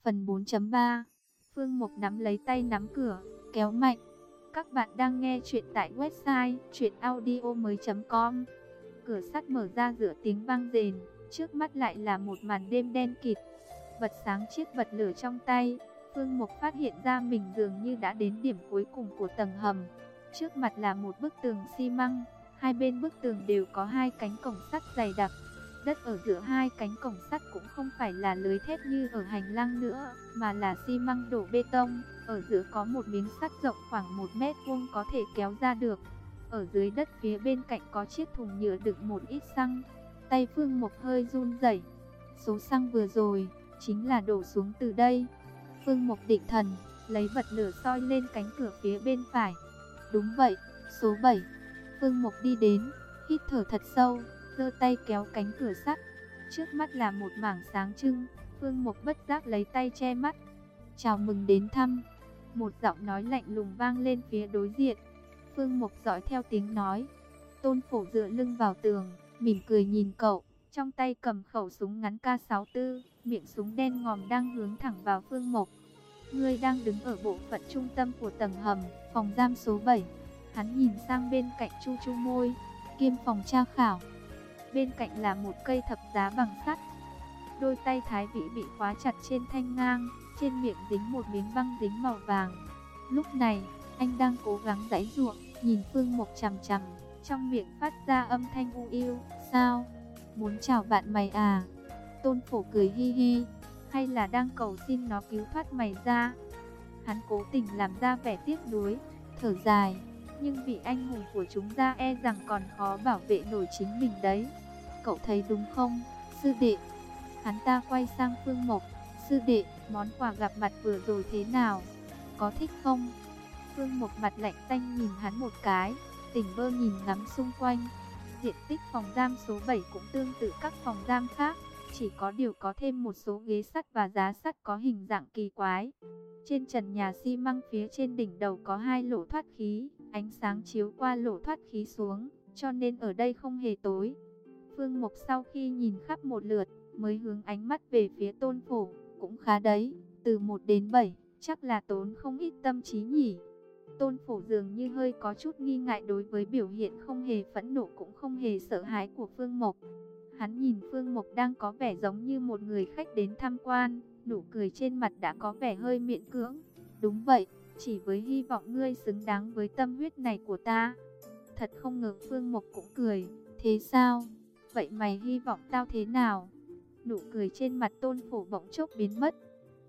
Phần 4.3. Phương Mục nắm lấy tay nắm cửa, kéo mạnh. Các bạn đang nghe chuyện tại website chuyenaudio.com. Cửa sắt mở ra giữa tiếng vang rền, trước mắt lại là một màn đêm đen kịt. Bật sáng chiếc bật lửa trong tay, Phương Mục phát hiện ra mình dường như đã đến điểm cuối cùng của tầng hầm. Trước mặt là một bức tường xi măng, hai bên bức tường đều có hai cánh cổng sắt dày đặc. Đất ở giữa hai cánh cổng sắt cũng không phải là lưới thép như ở hành lang nữa, mà là xi măng đổ bê tông. Ở giữa có một miếng sắt rộng khoảng 1 mét vuông có thể kéo ra được. Ở dưới đất phía bên cạnh có chiếc thùng nhựa đựng một ít xăng. Tay Phương Mục hơi run rẩy. Số xăng vừa rồi chính là đổ xuống từ đây. Phương Mục định thần, lấy bật lửa soi lên cánh cửa phía bên phải. Đúng vậy, số 7. Phương Mục đi đến, hít thở thật sâu, giơ tay kéo cánh cửa sắt. Trước mắt là một mảng sáng trưng. Phương Mục bất giác lấy tay che mắt. Chào mừng đến thăm. Một giọng nói lạnh lùng vang lên phía đối diện. Phương Mục dõi theo tiếng nói. Tôn Phổ dựa lưng vào tường, mỉm cười nhìn cậu. Trong tay cầm khẩu súng ngắn K64, miệng súng đen ngòm đang hướng thẳng vào Phương Mục. Ngươi đang đứng ở bộ phận trung tâm của tầng hầm, phòng giam số 7. Hắn nhìn sang bên cạnh chu chu môi, kiêm phòng tra khảo. Bên cạnh là một cây thập giá bằng sắt. Đôi tay Thái Vĩ bị khóa chặt trên thanh ngang, trên miệng dính một miếng băng dính màu vàng. Lúc này, anh đang cố gắng giãy giụa, nhìn Phương Mục chằm chằm, trong miệng phát ra âm thanh u yêu. Sao? Muốn chào bạn mày à? Tôn Phổ cười hi hi. Hay là đang cầu xin nó cứu thoát mày ra? Hắn cố tình làm ra vẻ tiếc nuối, thở dài. Nhưng vị anh hùng của chúng ta e rằng còn khó bảo vệ nổi chính mình đấy. Cậu thấy đúng không, sư đệ? Hắn ta quay sang Phương Mục. Sư đệ, món quà gặp mặt vừa rồi thế nào? Có thích không? Phương Mục mặt lạnh tanh nhìn hắn một cái, tỉnh bơ nhìn ngắm xung quanh. Diện tích phòng giam số 7 cũng tương tự các phòng giam khác, chỉ có điều có thêm một số ghế sắt và giá sắt có hình dạng kỳ quái. Trên trần nhà xi măng phía trên đỉnh đầu có hai lỗ thoát khí, ánh sáng chiếu qua lỗ thoát khí xuống, cho nên ở đây không hề tối. Phương Mục sau khi nhìn khắp một lượt, mới hướng ánh mắt về phía Tôn Phổ. Cũng khá đấy, từ 1 đến 7, chắc là tốn không ít tâm trí nhỉ. Tôn Phổ dường như hơi có chút nghi ngại đối với biểu hiện không hề phẫn nộ cũng không hề sợ hãi của Phương Mục. Hắn nhìn Phương Mục đang có vẻ giống như một người khách đến tham quan, nụ cười trên mặt đã có vẻ hơi miễn cưỡng. Đúng vậy, chỉ với hy vọng ngươi xứng đáng với tâm huyết này của ta. Thật không ngờ Phương Mục cũng cười. Thế sao? Vậy mày hy vọng tao thế nào? Nụ cười trên mặt Tôn Phổ bỗng chốc biến mất.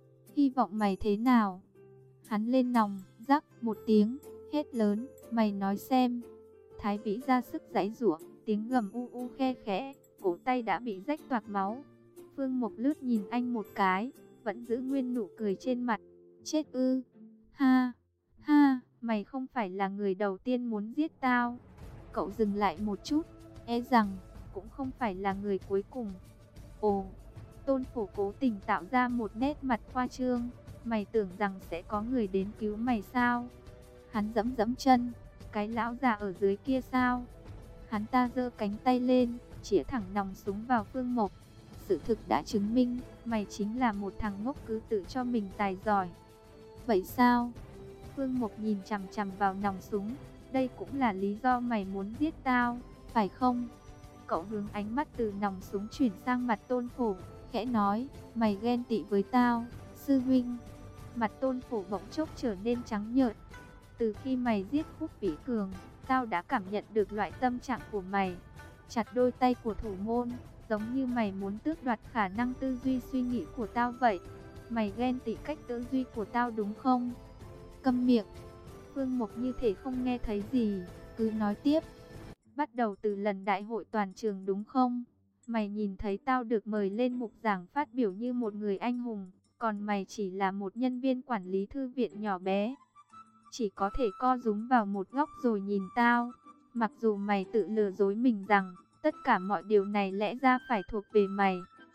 Hy vọng mày thế nào? Hắn lên nòng, rắc một tiếng, hét lớn, mày nói xem. Thái Vĩ ra sức giãy giụa, tiếng gầm u u khe khẽ, cổ tay đã bị rách toạc máu. Phương Mục lướt nhìn anh một cái, vẫn giữ nguyên nụ cười trên mặt. Chết ư? Ha, ha, mày không phải là người đầu tiên muốn giết tao. Cậu dừng lại một chút, e rằng cũng không phải là người cuối cùng. Ồ, Tôn Phổ cố tình tạo ra một nét mặt khoa trương. Mày tưởng rằng sẽ có người đến cứu mày sao? Hắn giẫm giẫm chân. Cái lão già ở dưới kia sao? Hắn ta giơ cánh tay lên, chĩa thẳng nòng súng vào Phương Mục. Sự thực đã chứng minh, mày chính là một thằng ngốc cứ tự cho mình tài giỏi. Vậy sao? Phương Mục nhìn chằm chằm vào nòng súng. Đây cũng là lý do mày muốn giết tao, phải không? Cậu hướng ánh mắt từ nòng súng chuyển sang mặt Tôn Phổ, khẽ nói, mày ghen tị với tao, sư huynh. Mặt Tôn Phổ bỗng chốc trở nên trắng nhợt. Từ khi mày giết Khúc Vĩ Cường, tao đã cảm nhận được loại tâm trạng của mày. Chặt đôi tay của thủ môn, giống như mày muốn tước đoạt khả năng tư duy suy nghĩ của tao vậy. Mày ghen tị cách tư duy của tao đúng không? Câm miệng. Phương Mục như thể không nghe thấy gì, cứ nói tiếp. Bắt đầu từ lần đại hội toàn trường đúng không? Mày nhìn thấy tao được mời lên mục giảng phát biểu như một người anh hùng, còn mày chỉ là một nhân viên quản lý thư viện nhỏ bé. Chỉ có thể co rúm vào một góc rồi nhìn tao. Mặc dù mày tự lừa dối mình rằng tất cả mọi điều này lẽ ra phải thuộc về mày.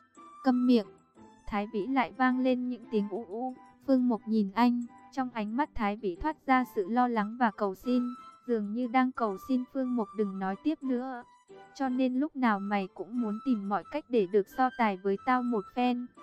Câm miệng. Thái Vĩ lại vang lên những tiếng u u. Phương Mục nhìn anh, trong ánh mắt Thái Vĩ thoát ra sự lo lắng và cầu xin, dường như đang cầu xin Phương Mục đừng nói tiếp nữa. Cho nên lúc nào mày cũng muốn tìm mọi cách để được so tài với tao một phen.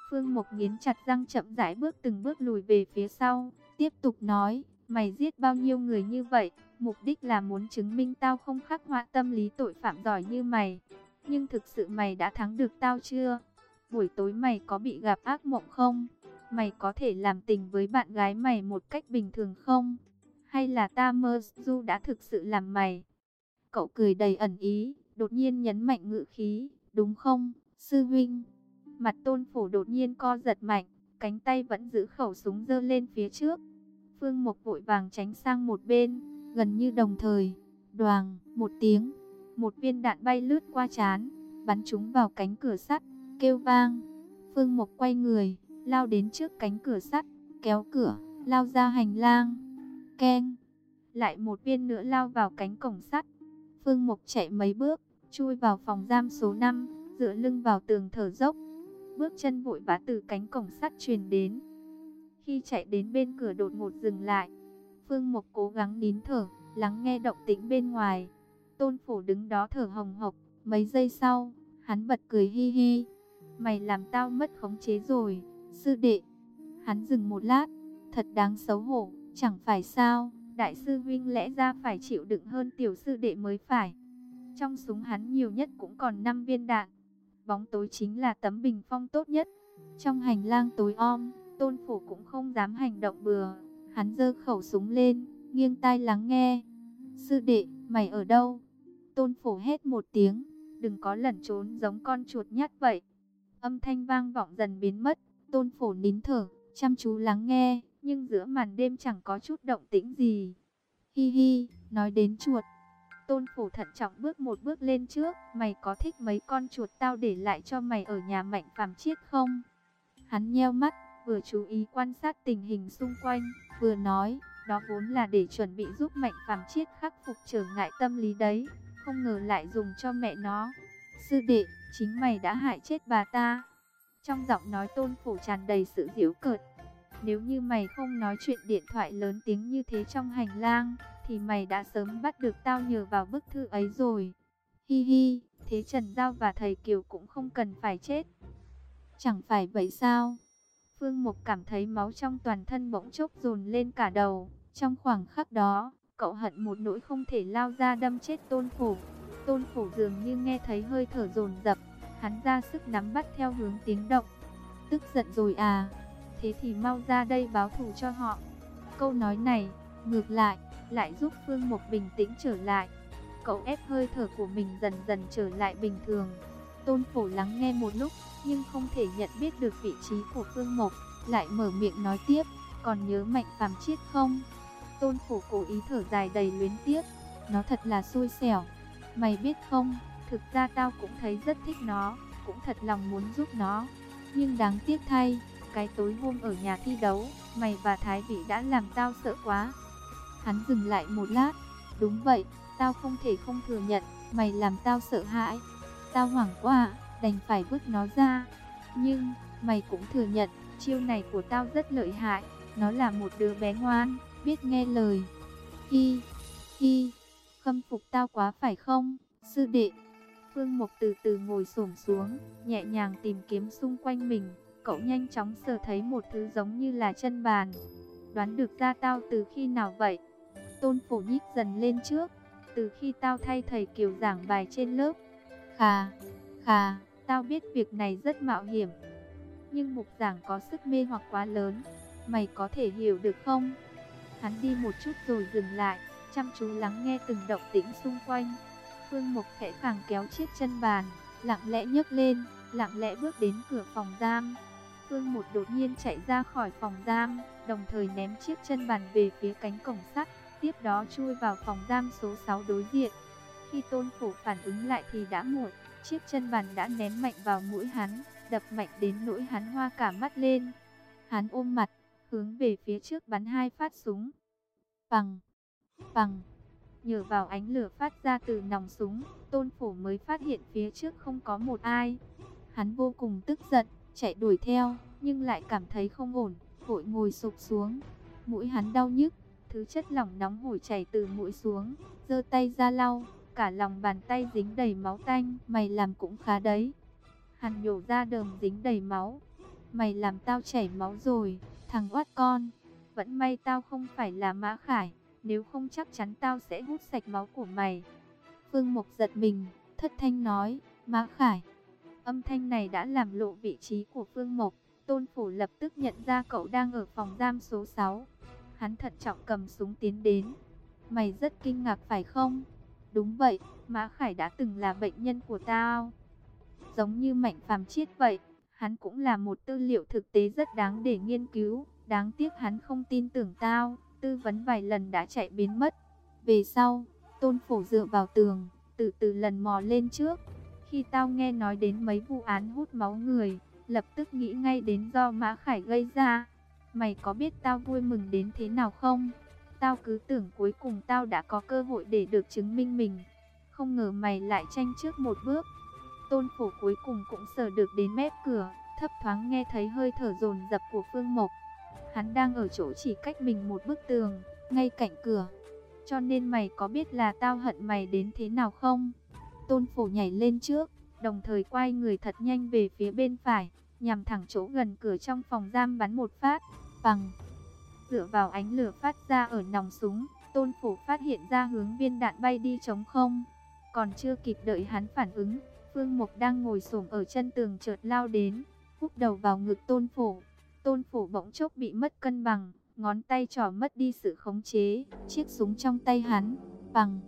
Phương Mộc nghiến chặt răng chậm rãi bước từng bước lùi về phía sau, tiếp tục nói, mày giết bao nhiêu người như vậy, mục đích là muốn chứng minh tao không khắc họa tâm lý tội phạm giỏi như mày. Nhưng thực sự mày đã thắng được tao chưa? Buổi tối mày có bị gặp ác mộng không? Mày có thể làm tình với bạn gái mày một cách bình thường không? Hay là ta mơ du đã thực sự làm mày? Cậu cười đầy ẩn ý, đột nhiên nhấn mạnh ngữ khí, đúng không, sư huynh? Mặt Tôn Phổ đột nhiên co giật mạnh, cánh tay vẫn giữ khẩu súng giơ lên phía trước. Phương Mộc vội vàng tránh sang một bên, gần như đồng thời, đoàng, một tiếng, một viên đạn bay lướt qua trán, bắn trúng vào cánh cửa sắt, kêu vang. Phương Mộc quay người, lao đến trước cánh cửa sắt, kéo cửa, lao ra hành lang. Keng, lại một viên nữa lao vào cánh cổng sắt. Phương Mộc chạy mấy bước, chui vào phòng giam số 5, dựa lưng vào tường thở dốc. Bước chân vội vã từ cánh cổng sắt truyền đến. Khi chạy đến bên cửa đột ngột dừng lại. Phương Mộc cố gắng nín thở, lắng nghe động tĩnh bên ngoài. Tôn Phổ đứng đó thở hồng hộc. Mấy giây sau, hắn bật cười hi hi. Mày làm tao mất khống chế rồi, sư đệ. Hắn dừng một lát, thật đáng xấu hổ, chẳng phải sao? Đại sư huynh lẽ ra phải chịu đựng hơn tiểu sư đệ mới phải. Trong súng hắn nhiều nhất cũng còn 5 viên đạn. Bóng tối chính là tấm bình phong tốt nhất. Trong hành lang tối om, Tôn Phổ cũng không dám hành động bừa. Hắn giơ khẩu súng lên, nghiêng tai lắng nghe. Sư đệ, mày ở đâu? Tôn Phổ hét một tiếng, đừng có lẩn trốn giống con chuột nhắt vậy. Âm thanh vang vọng dần biến mất. Tôn Phổ nín thở, chăm chú lắng nghe, nhưng giữa màn đêm chẳng có chút động tĩnh gì. Hi hi, nói đến chuột. Tôn Phổ thận trọng bước một bước lên trước. Mày có thích mấy con chuột tao để lại cho mày ở nhà Mạnh Phàm Chiết không? Hắn nheo mắt, vừa chú ý quan sát tình hình xung quanh, vừa nói, đó vốn là để chuẩn bị giúp Mạnh Phàm Chiết khắc phục trở ngại tâm lý đấy, không ngờ lại dùng cho mẹ nó. Sư đệ, chính mày đã hại chết bà ta. Trong giọng nói Tôn Phổ tràn đầy sự giễu cợt. Nếu như mày không nói chuyện điện thoại lớn tiếng như thế trong hành lang, thì mày đã sớm bắt được tao nhờ vào bức thư ấy rồi. Hi hi, thế Trần Giao và thầy Kiều cũng không cần phải chết. Chẳng phải vậy sao? Phương Mộc cảm thấy máu trong toàn thân bỗng chốc dồn lên cả đầu. Trong khoảnh khắc đó, cậu hận một nỗi không thể lao ra đâm chết Tôn Phổ. Tôn Phổ dường như nghe thấy hơi thở dồn dập, hắn ra sức nắm bắt theo hướng tiếng động. Tức giận rồi à? Thế thì mau ra đây báo thù cho họ. Câu nói này, ngược lại giúp Phương Mộc bình tĩnh trở lại. Cậu ép hơi thở của mình dần dần trở lại bình thường. Tôn Phổ lắng nghe một lúc, nhưng không thể nhận biết được vị trí của Phương Mộc, lại mở miệng nói tiếp, còn nhớ Mạnh Phàm Chiết không? Tôn Phổ cố ý thở dài đầy luyến tiếc, nó thật là xui xẻo. Mày biết không, thực ra tao cũng thấy rất thích nó, cũng thật lòng muốn giúp nó. Nhưng đáng tiếc thay, cái tối hôm ở nhà thi đấu, mày và Thái Vĩ đã làm tao sợ quá. Hắn dừng lại một lát, đúng vậy, tao không thể không thừa nhận, mày làm tao sợ hãi. Tao hoảng quá, đành phải vứt nó ra. Nhưng, mày cũng thừa nhận, chiêu này của tao rất lợi hại. Nó là một đứa bé ngoan, biết nghe lời. Hi, hi, khâm phục tao quá phải không, sư đệ? Phương Mộc từ từ ngồi xổm xuống, nhẹ nhàng tìm kiếm xung quanh mình. Cậu nhanh chóng sờ thấy một thứ giống như là chân bàn. Đoán được ra tao từ khi nào vậy? Tôn Phổ nhích dần lên trước. Từ khi tao thay thầy Kiều giảng bài trên lớp. Khà, tao biết việc này rất mạo hiểm. Nhưng mục giảng có sức mê hoặc quá lớn. Mày có thể hiểu được không? Hắn đi một chút rồi dừng lại, chăm chú lắng nghe từng động tĩnh xung quanh. Phương Mộc khẽ khàng kéo chiếc chân bàn, lặng lẽ nhấc lên, lặng lẽ bước đến cửa phòng giam. Phương Mộc đột nhiên chạy ra khỏi phòng giam, đồng thời ném chiếc chân bàn về phía cánh cổng sắt, tiếp đó chui vào phòng giam số 6 đối diện. Khi Tôn Phổ phản ứng lại thì đã muộn, chiếc chân bàn đã ném mạnh vào mũi hắn, đập mạnh đến nỗi hắn hoa cả mắt lên. Hắn ôm mặt, hướng về phía trước bắn 2 phát súng. Bằng, bằng. Nhờ vào ánh lửa phát ra từ nòng súng, Tôn Phổ mới phát hiện phía trước không có một ai. Hắn vô cùng tức giận, chạy đuổi theo, nhưng lại cảm thấy không ổn, vội ngồi sụp xuống. Mũi hắn đau nhức, thứ chất lỏng nóng hổi chảy từ mũi xuống, giơ tay ra lau, cả lòng bàn tay dính đầy máu tanh. Mày làm cũng khá đấy. Hắn nhổ ra đờm dính đầy máu. Mày làm tao chảy máu rồi, thằng oát con. Vẫn may tao không phải là Mã Khải, nếu không chắc chắn tao sẽ hút sạch máu của mày. Phương Mộc giật mình, thất thanh nói, Mã Khải. Âm thanh này đã làm lộ vị trí của Phương Mộc. Tôn Phủ lập tức nhận ra cậu đang ở phòng giam số 6. Hắn thận trọng cầm súng tiến đến. Mày rất kinh ngạc phải không? Đúng vậy, Mã Khải đã từng là bệnh nhân của tao. Giống như Mạnh Phàm Chiết vậy, hắn cũng là một tư liệu thực tế rất đáng để nghiên cứu. Đáng tiếc hắn không tin tưởng tao, tư vấn vài lần đã chạy biến mất. Về sau, Tôn Phủ dựa vào tường, từ từ lần mò lên trước. Khi tao nghe nói đến mấy vụ án hút máu người, lập tức nghĩ ngay đến do Mã Khải gây ra. Mày có biết tao vui mừng đến thế nào không? Tao cứ tưởng cuối cùng tao đã có cơ hội để được chứng minh mình. Không ngờ mày lại tranh trước một bước. Tôn Phủ cuối cùng cũng sờ được đến mép cửa, thấp thoáng nghe thấy hơi thở dồn dập của Phương Mộc. Hắn đang ở chỗ chỉ cách mình một bức tường, ngay cạnh cửa. Cho nên mày có biết là tao hận mày đến thế nào không? Tôn Phủ nhảy lên trước, đồng thời quay người thật nhanh về phía bên phải, nhằm thẳng chỗ gần cửa trong phòng giam bắn một phát. Bằng dựa vào ánh lửa phát ra ở nòng súng, Tôn Phủ phát hiện ra hướng viên đạn bay đi trống không. Còn chưa kịp đợi hắn phản ứng, Phương Mộc đang ngồi xổm ở chân tường chợt lao đến, húc đầu vào ngực Tôn Phủ. Tôn Phủ bỗng chốc bị mất cân bằng, ngón tay trỏ mất đi sự khống chế, chiếc súng trong tay hắn, bằng,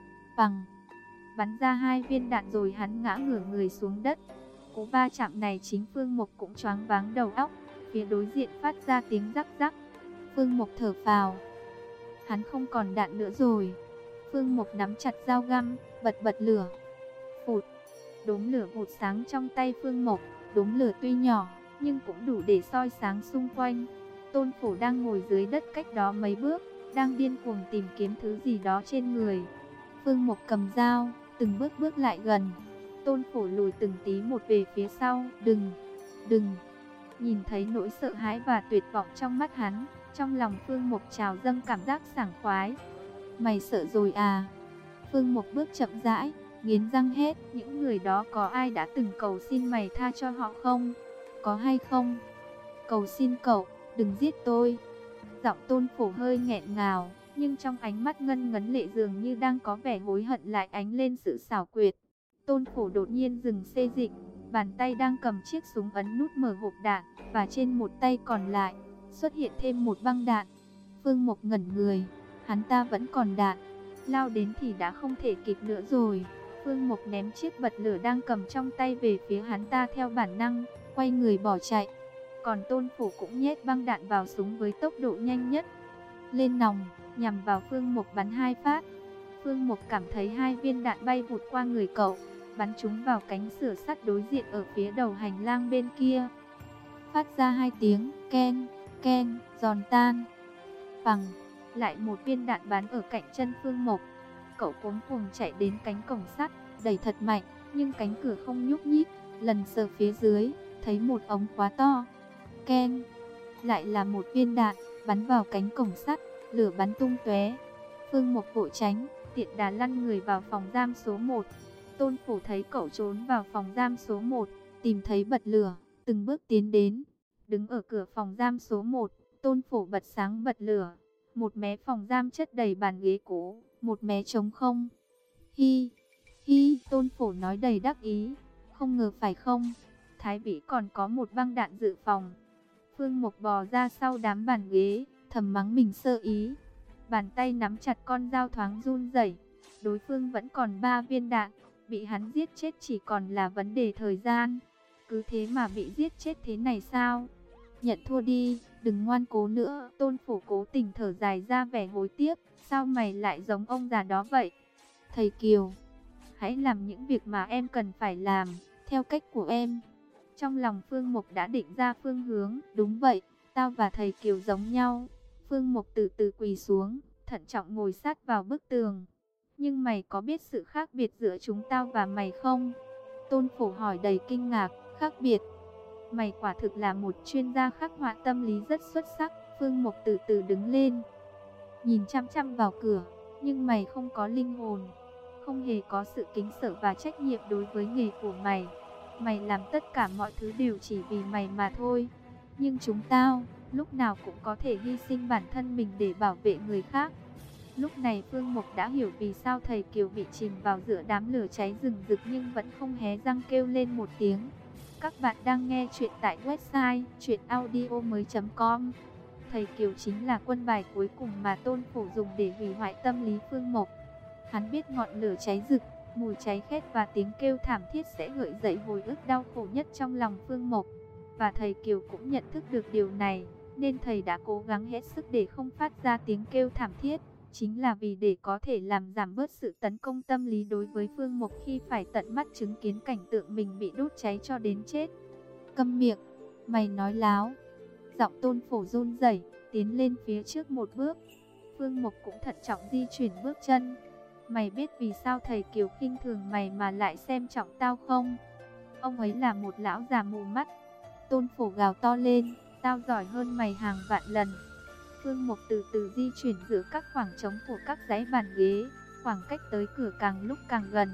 bắn ra 2 viên đạn rồi hắn ngã ngửa người xuống đất. Cú va chạm này chính Phương Mộc cũng choáng váng đầu óc, phía đối diện phát ra tiếng rắc rắc. Phương Mộc thở phào, hắn không còn đạn nữa rồi. Phương Mộc nắm chặt dao găm, bật lửa. Phụt, đốm lửa vụt sáng trong tay Phương Mộc, đốm lửa tuy nhỏ, nhưng cũng đủ để soi sáng xung quanh. Tôn Phủ đang ngồi dưới đất cách đó mấy bước, đang điên cuồng tìm kiếm thứ gì đó trên người. Phương Mộc cầm dao, từng bước lại gần. Tôn Phủ lùi từng tí một về phía sau. Đừng. Nhìn thấy nỗi sợ hãi và tuyệt vọng trong mắt hắn, trong lòng Phương Mộc trào dâng cảm giác sảng khoái. Mày sợ rồi à? Phương Mộc bước chậm rãi, nghiến răng hét, những người đó có ai đã từng cầu xin mày tha cho họ không? Có hay không? Cầu xin cậu, đừng giết tôi. Giọng Tôn Phủ hơi nghẹn ngào, nhưng trong ánh mắt ngân ngấn lệ dường như đang có vẻ hối hận lại ánh lên sự xảo quyệt. Tôn Phủ đột nhiên dừng xê dịch, bàn tay đang cầm chiếc súng ấn nút mở hộp đạn, và trên một tay còn lại xuất hiện thêm một băng đạn. Phương Mộc ngẩn người, hắn ta vẫn còn đạn, lao đến thì đã không thể kịp nữa rồi. Phương Mộc ném chiếc bật lửa đang cầm trong tay về phía hắn ta theo bản năng, quay người bỏ chạy. Còn Tôn Phủ cũng nhét băng đạn vào súng với tốc độ nhanh nhất. Lên nòng, nhằm vào Phương Mộc bắn 2 phát. Phương Mộc cảm thấy 2 viên đạn bay vụt qua người cậu, bắn trúng vào cánh cửa sắt đối diện ở phía đầu hành lang bên kia. Phát ra 2 tiếng ken, ken, giòn tan. Bằng, lại một viên đạn bắn ở cạnh chân Phương Mộc. Cậu cuống cuồng chạy đến cánh cổng sắt, đẩy thật mạnh, nhưng cánh cửa không nhúc nhích. Lần sờ phía dưới, thấy một ống khóa to. Ken, lại là một viên đạn bắn vào cánh cổng sắt, lửa bắn tung tóe. Phương Mộc vội tránh, tiện đà lăn người vào phòng giam số 1. Tôn Phủ thấy cậu trốn vào phòng giam số 1, tìm thấy bật lửa, từng bước tiến đến. Đứng ở cửa phòng giam số 1, Tôn Phủ bật sáng bật lửa. Một mé phòng giam chất đầy bàn ghế cũ, một mé trống không. Hi, Tôn Phủ nói đầy đắc ý. Không ngờ phải không? Thái Vĩ còn có một băng đạn dự phòng. Phương Mộc bò ra sau đám bàn ghế, thầm mắng mình sơ ý. Bàn tay nắm chặt con dao thoáng run rẩy. Đối phương vẫn còn 3 viên đạn, bị hắn giết chết chỉ còn là vấn đề thời gian. Cứ thế mà bị giết chết thế này sao? Nhận thua đi, đừng ngoan cố nữa. Tôn Phủ cố tình thở dài ra vẻ hối tiếc. Sao mày lại giống ông già đó vậy? Thầy Kiều, hãy làm những việc mà em cần phải làm, theo cách của em. Trong lòng Phương Mộc đã định ra phương hướng. Đúng vậy, tao và thầy Kiều giống nhau. Phương Mộc từ từ quỳ xuống, thận trọng ngồi sát vào bức tường. Nhưng mày có biết sự khác biệt giữa chúng tao và mày không? Tôn Phủ hỏi đầy kinh ngạc. Khác biệt? Mày quả thực là một chuyên gia khắc họa tâm lý rất xuất sắc. Phương Mộc từ từ đứng lên, nhìn chăm chăm vào cửa. Nhưng mày không có linh hồn, không hề có sự kính sợ và trách nhiệm đối với nghề của mày. Mày làm tất cả mọi thứ đều chỉ vì mày mà thôi. Nhưng chúng tao, lúc nào cũng có thể hy sinh bản thân mình để bảo vệ người khác. Lúc này Phương Mộc đã hiểu vì sao thầy Kiều bị chìm vào giữa đám lửa cháy rừng rực nhưng vẫn không hé răng kêu lên một tiếng. Các bạn đang nghe chuyện tại website chuyenaudio.com. Thầy Kiều chính là quân bài cuối cùng mà Tôn Phổ dùng để hủy hoại tâm lý Phương Mộc. Hắn biết ngọn lửa cháy rực, mùi cháy khét và tiếng kêu thảm thiết sẽ gợi dậy hồi ức đau khổ nhất trong lòng Phương Mộc. Và thầy Kiều cũng nhận thức được điều này, nên thầy đã cố gắng hết sức để không phát ra tiếng kêu thảm thiết. Chính là vì để có thể làm giảm bớt sự tấn công tâm lý đối với Phương Mộc khi phải tận mắt chứng kiến cảnh tượng mình bị đốt cháy cho đến chết. Câm miệng, mày nói láo. Giọng Tôn Phổ run rẩy, tiến lên phía trước một bước. Phương Mộc cũng thận trọng di chuyển bước chân. Mày biết vì sao thầy Kiều khinh thường mày mà lại xem trọng tao không? Ông ấy là một lão già mù mắt. Tôn Phổ gào to lên, tao giỏi hơn mày hàng vạn lần. Phương Mộc từ từ di chuyển giữa các khoảng trống của các dãy bàn ghế, khoảng cách tới cửa càng lúc càng gần.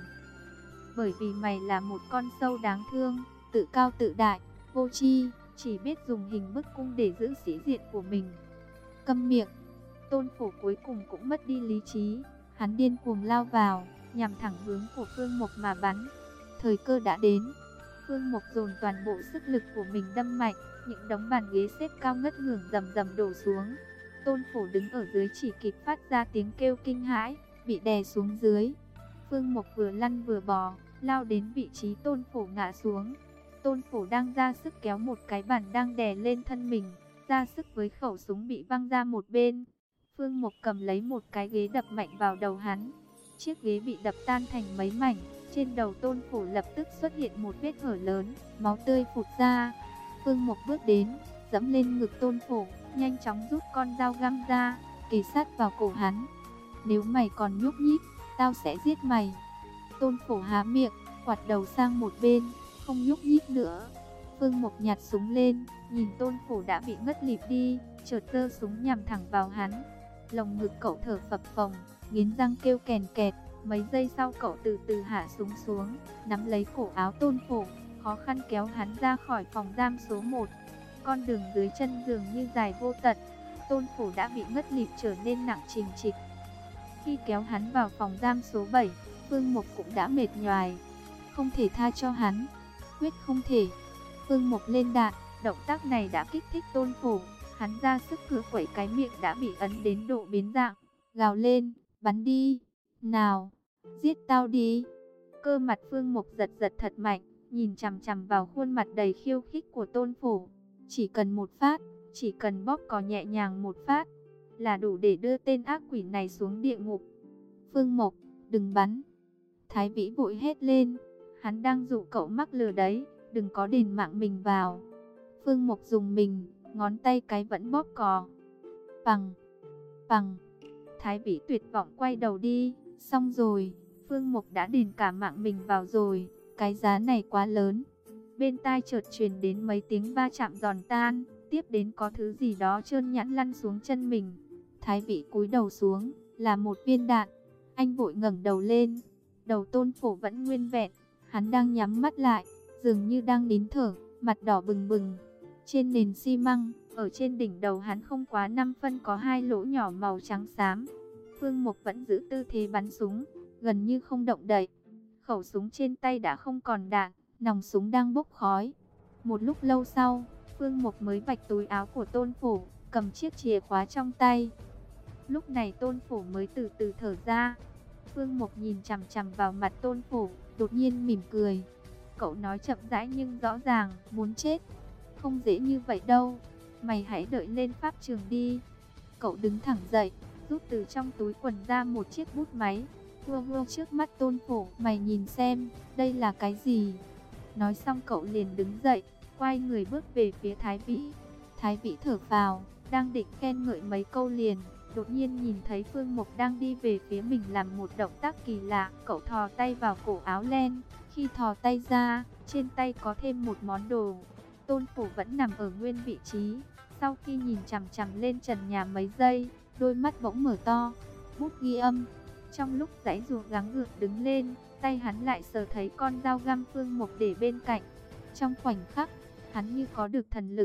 Bởi vì mày là một con sâu đáng thương, tự cao tự đại, vô tri, chỉ biết dùng hình bức cung để giữ sĩ diện của mình. Câm miệng. Tôn Phổ cuối cùng cũng mất đi lý trí, hắn điên cuồng lao vào, nhằm thẳng hướng của Phương Mộc mà bắn. Thời cơ đã đến. Phương Mộc dồn toàn bộ sức lực của mình đâm mạnh, những đống bàn ghế xếp cao ngất ngưởng rầm rầm đổ xuống. Tôn Phổ đứng ở dưới chỉ kịp phát ra tiếng kêu kinh hãi, bị đè xuống dưới. Phương Mộc vừa lăn vừa bò, lao đến vị trí Tôn Phổ ngã xuống. Tôn Phổ đang ra sức kéo một cái bàn đang đè lên thân mình, ra sức với khẩu súng bị văng ra một bên. Phương Mộc cầm lấy một cái ghế đập mạnh vào đầu hắn. Chiếc ghế bị đập tan thành mấy mảnh, trên đầu Tôn Phổ lập tức xuất hiện một vết hở lớn, máu tươi phụt ra. Phương Mộc bước đến, giẫm lên ngực Tôn Phổ, nhanh chóng rút con dao găm ra, kề sát vào cổ hắn. Nếu mày còn nhúc nhích, tao sẽ giết mày. Tôn Phổ há miệng, quạt đầu sang một bên, không nhúc nhích nữa. Phương Mộc nhặt súng lên, nhìn Tôn Phổ đã bị ngất lịm đi, chợt giơ súng nhằm thẳng vào hắn. Lồng ngực cậu thở phập phồng, nghiến răng kêu kèn kẹt. Mấy giây sau cậu từ từ hạ súng xuống, nắm lấy cổ áo Tôn Phổ, khó khăn kéo hắn ra khỏi phòng giam số 1. Con đường dưới chân dường như dài vô tận. Tôn Phổ đã bị ngất lịm trở nên nặng trịch trịch. Khi kéo hắn vào phòng giam số 7, Phương Mộc cũng đã mệt nhoài. Không thể tha cho hắn, quyết không thể. Phương Mộc lên đạn, động tác này đã kích thích Tôn Phổ. Hắn ra sức cựa quẩy cái miệng đã bị ấn đến độ biến dạng, gào lên, bắn đi, nào, giết tao đi. Cơ mặt Phương Mộc giật giật thật mạnh, nhìn chằm chằm vào khuôn mặt đầy khiêu khích của Tôn Phổ. Chỉ cần một phát, chỉ cần bóp cò nhẹ nhàng một phát, là đủ để đưa tên ác quỷ này xuống địa ngục. Phương Mộc, đừng bắn. Thái Vĩ vội hét lên, hắn đang dụ cậu mắc lừa đấy, đừng có đền mạng mình vào. Phương Mộc dùng mình, ngón tay cái vẫn bóp cò. Bằng, bằng. Thái Vĩ tuyệt vọng quay đầu đi, xong rồi, Phương Mộc đã đền cả mạng mình vào rồi, cái giá này quá lớn. Bên tai chợt truyền đến mấy tiếng va chạm giòn tan, tiếp đến có thứ gì đó trơn nhẵn lăn xuống chân mình. Thái Vĩ cúi đầu xuống, là một viên đạn. Anh vội ngẩng đầu lên, đầu Tôn Phổ vẫn nguyên vẹn, hắn đang nhắm mắt lại, dường như đang nín thở, mặt đỏ bừng bừng. Trên nền xi măng, ở trên đỉnh đầu hắn không quá 5 phân có 2 lỗ nhỏ màu trắng xám. Phương Mộc vẫn giữ tư thế bắn súng, gần như không động đậy. Khẩu súng trên tay đã không còn đạn, nòng súng đang bốc khói. Một lúc lâu sau, Phương Mộc mới vạch túi áo của Tôn Phổ, cầm chiếc chìa khóa trong tay. Lúc này Tôn Phổ mới từ từ thở ra. Phương Mộc nhìn chằm chằm vào mặt Tôn Phổ, đột nhiên mỉm cười. Cậu nói chậm rãi nhưng rõ ràng, muốn chết. Không dễ như vậy đâu, mày hãy đợi lên pháp trường đi. Cậu đứng thẳng dậy, rút từ trong túi quần ra một chiếc bút máy, vua trước mắt Tôn Phổ. Mày nhìn xem, đây là cái gì? Nói xong cậu liền đứng dậy, quay người bước về phía Thái Vĩ. Thái Vĩ thở phào, đang định khen ngợi mấy câu liền, đột nhiên nhìn thấy Phương Mộc đang đi về phía mình làm một động tác kỳ lạ. Cậu thò tay vào cổ áo len, khi thò tay ra, trên tay có thêm một món đồ. Tôn Phổ vẫn nằm ở nguyên vị trí. Sau khi nhìn chằm chằm lên trần nhà mấy giây, đôi mắt bỗng mở to. Bút ghi âm. Trong lúc giãy giụa gắng gượng đứng lên, tay hắn lại sờ thấy con dao găm Phương Mộc để bên cạnh. Trong khoảnh khắc, hắn như có được thần lực,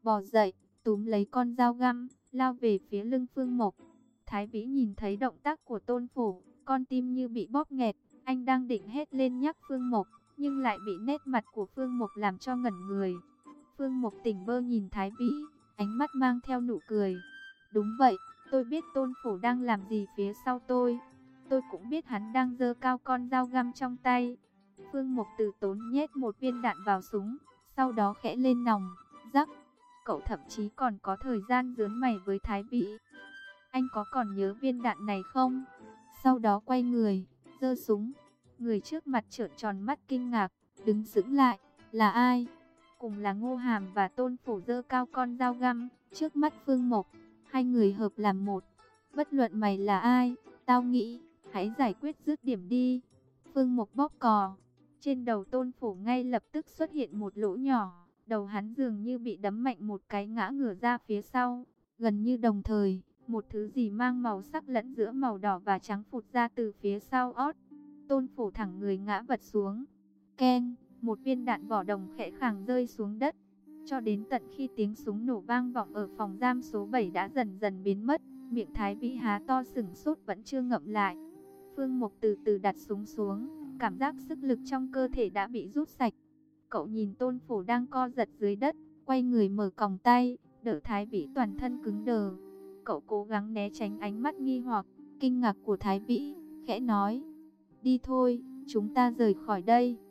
bò dậy, túm lấy con dao găm, lao về phía lưng Phương Mộc. Thái Vĩ nhìn thấy động tác của Tôn Phổ, con tim như bị bóp nghẹt, anh đang định hét lên nhắc Phương Mộc, nhưng lại bị nét mặt của Phương Mộc làm cho ngẩn người. Phương Mộc tỉnh bơ nhìn Thái Vĩ, ánh mắt mang theo nụ cười. Đúng vậy, tôi biết Tôn Phổ đang làm gì phía sau tôi. Tôi cũng biết hắn đang giơ cao con dao găm trong tay. Phương Mộc từ tốn nhét một viên đạn vào súng, sau đó khẽ lên nòng, rắc. Cậu thậm chí còn có thời gian rướn mày với Thái Vĩ. Anh có còn nhớ viên đạn này không? Sau đó quay người, giơ súng. Người trước mặt trợn tròn mắt kinh ngạc, đứng sững lại. Là ai? Cùng là Ngô Hàm và Tôn Phổ giơ cao con dao găm trước mắt Phương Mộc. Hai người hợp làm một. Bất luận mày là ai, tao nghĩ, hãy giải quyết dứt điểm đi. Phương Mộc bóp cò. Trên đầu Tôn Phổ ngay lập tức xuất hiện một lỗ nhỏ. Đầu hắn dường như bị đấm mạnh một cái ngã ngửa ra phía sau. Gần như đồng thời, một thứ gì mang màu sắc lẫn giữa màu đỏ và trắng phụt ra từ phía sau ót. Tôn Phổ thẳng người ngã vật xuống. Keng, một viên đạn vỏ đồng khẽ khàng rơi xuống đất. Cho đến tận khi tiếng súng nổ vang vọng ở phòng giam số 7 đã dần dần biến mất, miệng Thái Vĩ há to sửng sốt vẫn chưa ngậm lại. Phương Mộc từ từ đặt súng xuống, cảm giác sức lực trong cơ thể đã bị rút sạch. Cậu nhìn Tôn Phổ đang co giật dưới đất, quay người mở còng tay, đỡ Thái Vĩ toàn thân cứng đờ. Cậu cố gắng né tránh ánh mắt nghi hoặc, kinh ngạc của Thái Vĩ, khẽ nói: "Đi thôi, chúng ta rời khỏi đây."